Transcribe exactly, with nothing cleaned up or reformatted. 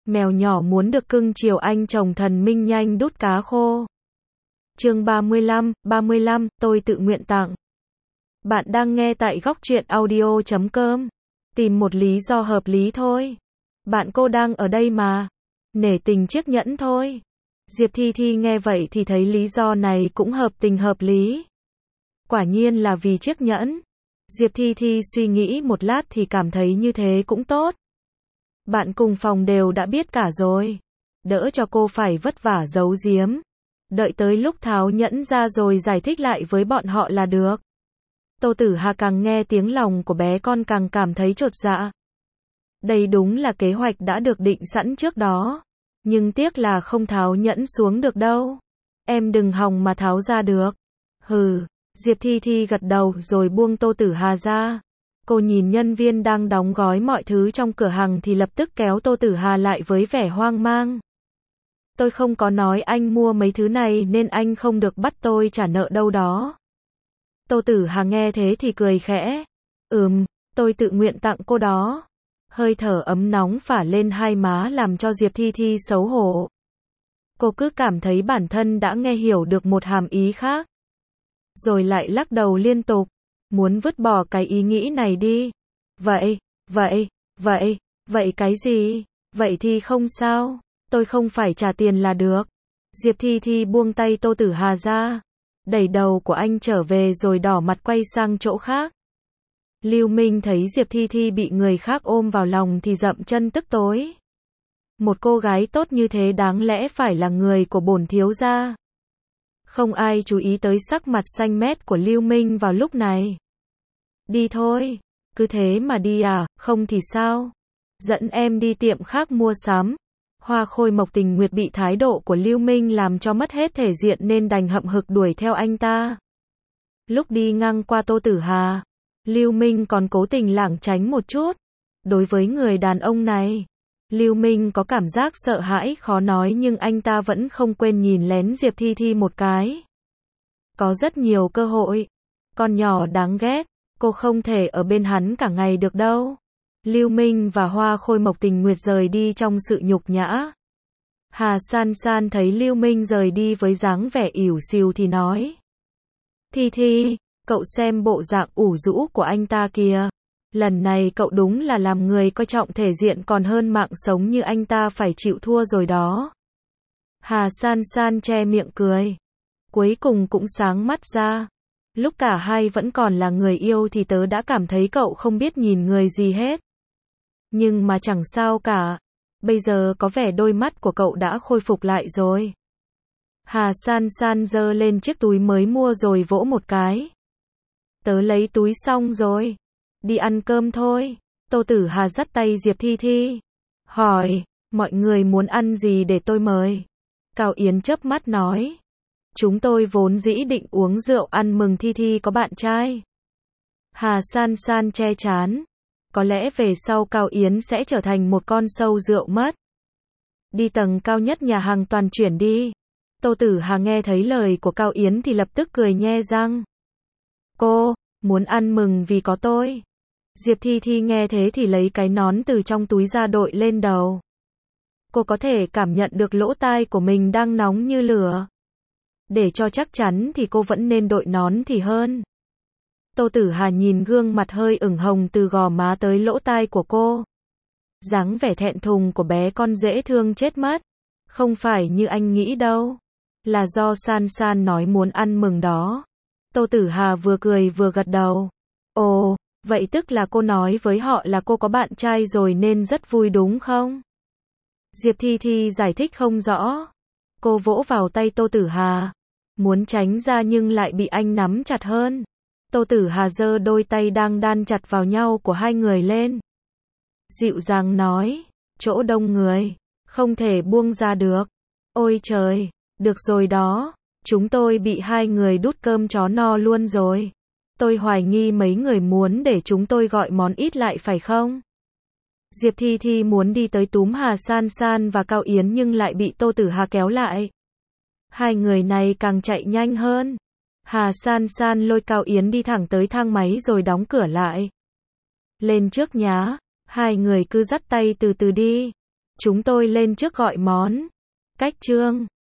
Mèo nhỏ muốn được cưng chiều anh chồng thần minh nhanh đút cá khô. Chương ba mươi lăm, ba mươi lăm, tôi tự nguyện tặng. Bạn đang nghe tại góc truyện audio chấm com. Tìm một lý do hợp lý thôi. Bạn cô đang ở đây mà. Nể tình chiếc nhẫn thôi. Diệp Thi Thi nghe vậy thì thấy lý do này cũng hợp tình hợp lý. Quả nhiên là vì chiếc nhẫn. Diệp Thi Thi suy nghĩ một lát thì cảm thấy như thế cũng tốt. Bạn cùng phòng đều đã biết cả rồi. Đỡ cho cô phải vất vả giấu giếm. Đợi tới lúc tháo nhẫn ra rồi giải thích lại với bọn họ là được. Tô Tử Hà càng nghe tiếng lòng của bé con càng cảm thấy chột dạ. Đây đúng là kế hoạch đã được định sẵn trước đó. Nhưng tiếc là không tháo nhẫn xuống được đâu. Em đừng hòng mà tháo ra được. Hừ, Diệp Thi Thi gật đầu rồi buông Tô Tử Hà ra. Cô nhìn nhân viên đang đóng gói mọi thứ trong cửa hàng thì lập tức kéo Tô Tử Hà lại với vẻ hoang mang. Tôi không có nói anh mua mấy thứ này nên anh không được bắt tôi trả nợ đâu đó. Tô Tử Hà nghe thế thì cười khẽ. Ừm, tôi tự nguyện tặng cô đó. Hơi thở ấm nóng phả lên hai má làm cho Diệp Thi Thi xấu hổ. Cô cứ cảm thấy bản thân đã nghe hiểu được một hàm ý khác. Rồi lại lắc đầu liên tục. Muốn vứt bỏ cái ý nghĩ này đi. Vậy, vậy, vậy, vậy cái gì? Vậy thì không sao. Tôi không phải trả tiền là được. Diệp Thi Thi buông tay Tô Tử Hà ra. Đẩy đầu của anh trở về rồi đỏ mặt quay sang chỗ khác. Lưu Minh thấy Diệp Thi Thi bị người khác ôm vào lòng thì dậm chân tức tối. Một cô gái tốt như thế đáng lẽ phải là người của bổn thiếu gia. Không ai chú ý tới sắc mặt xanh mét của Lưu Minh vào lúc này. Đi thôi. Cứ thế mà đi à, không thì sao? Dẫn em đi tiệm khác mua sắm. Hoa Khôi Mộc Tình Nguyệt bị thái độ của Lưu Minh làm cho mất hết thể diện nên đành hậm hực đuổi theo anh ta. Lúc đi ngang qua Tô Tử Hà, Lưu Minh còn cố tình lảng tránh một chút. Đối với người đàn ông này, Lưu Minh có cảm giác sợ hãi khó nói nhưng anh ta vẫn không quên nhìn lén Diệp Thi Thi một cái. Có rất nhiều cơ hội. Con nhỏ đáng ghét, cô không thể ở bên hắn cả ngày được đâu. Lưu Minh và Hoa Khôi Mộc Tình Nguyệt rời đi trong sự nhục nhã. Hà San San thấy Lưu Minh rời đi với dáng vẻ ỉu xìu thì nói. Thi Thi, cậu xem bộ dạng ủ rũ của anh ta kìa. Lần này cậu đúng là làm người coi trọng thể diện còn hơn mạng sống như anh ta phải chịu thua rồi đó. Hà San San che miệng cười. Cuối cùng cũng sáng mắt ra. Lúc cả hai vẫn còn là người yêu thì tớ đã cảm thấy cậu không biết nhìn người gì hết. Nhưng mà chẳng sao cả. Bây giờ có vẻ đôi mắt của cậu đã khôi phục lại rồi. Hà San San giơ lên chiếc túi mới mua rồi vỗ một cái. Tớ lấy túi xong rồi. Đi ăn cơm thôi. Tô Tử Hà dắt tay Diệp Thi Thi. Hỏi, mọi người muốn ăn gì để tôi mời? Cao Yến chớp mắt nói. Chúng tôi vốn dĩ định uống rượu ăn mừng Thi Thi có bạn trai. Hà San San che chán. Có lẽ về sau Cao Yến sẽ trở thành một con sâu rượu mất. Đi tầng cao nhất nhà hàng toàn chuyển đi. Tô Tử Hà nghe thấy lời của Cao Yến thì lập tức cười nhe răng. Cô, muốn ăn mừng vì có tôi. Diệp Thi Thi nghe thế thì lấy cái nón từ trong túi ra đội lên đầu. Cô có thể cảm nhận được lỗ tai của mình đang nóng như lửa. Để cho chắc chắn thì cô vẫn nên đội nón thì hơn. Tô Tử Hà nhìn gương mặt hơi ửng hồng từ gò má tới lỗ tai của cô. Dáng vẻ thẹn thùng của bé con dễ thương chết mất. Không phải như anh nghĩ đâu. Là do San San nói muốn ăn mừng đó. Tô Tử Hà vừa cười vừa gật đầu. Ồ, vậy tức là cô nói với họ là cô có bạn trai rồi nên rất vui đúng không? Diệp Thi Thi giải thích không rõ. Cô vỗ vào tay Tô Tử Hà. Muốn tránh ra nhưng lại bị anh nắm chặt hơn. Tô Tử Hà giơ đôi tay đang đan chặt vào nhau của hai người lên. Dịu dàng nói, chỗ đông người, không thể buông ra được. Ôi trời, được rồi đó, chúng tôi bị hai người đút cơm chó no luôn rồi. Tôi hoài nghi mấy người muốn để chúng tôi gọi món ít lại phải không? Diệp Thi Thi muốn đi tới túm Hà San San và Cao Yến nhưng lại bị Tô Tử Hà kéo lại. Hai người này càng chạy nhanh hơn. Hà San San lôi Cao Yến đi thẳng tới thang máy rồi đóng cửa lại. Lên trước nhá, hai người cứ dắt tay từ từ đi. Chúng tôi lên trước gọi món. Cách chương